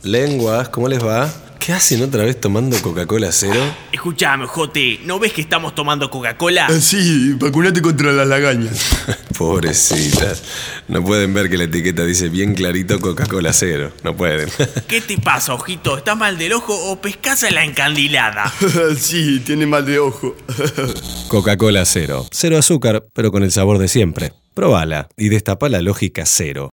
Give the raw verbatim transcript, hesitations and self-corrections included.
Lenguas, ¿cómo les va? ¿Qué hacen otra vez tomando Coca-Cola cero? Escuchame, Jote, ¿no ves que estamos tomando Coca-Cola? Ah, sí, vacunate contra las lagañas. Pobrecitas. No pueden ver que la etiqueta dice bien clarito Coca-Cola cero. No pueden. ¿Qué te pasa, ojito? ¿Estás mal del ojo o pescás a la encandilada? Sí, tiene mal de ojo. Coca-Cola cero. Cero azúcar, pero con el sabor de siempre. Probala y destapa la lógica cero.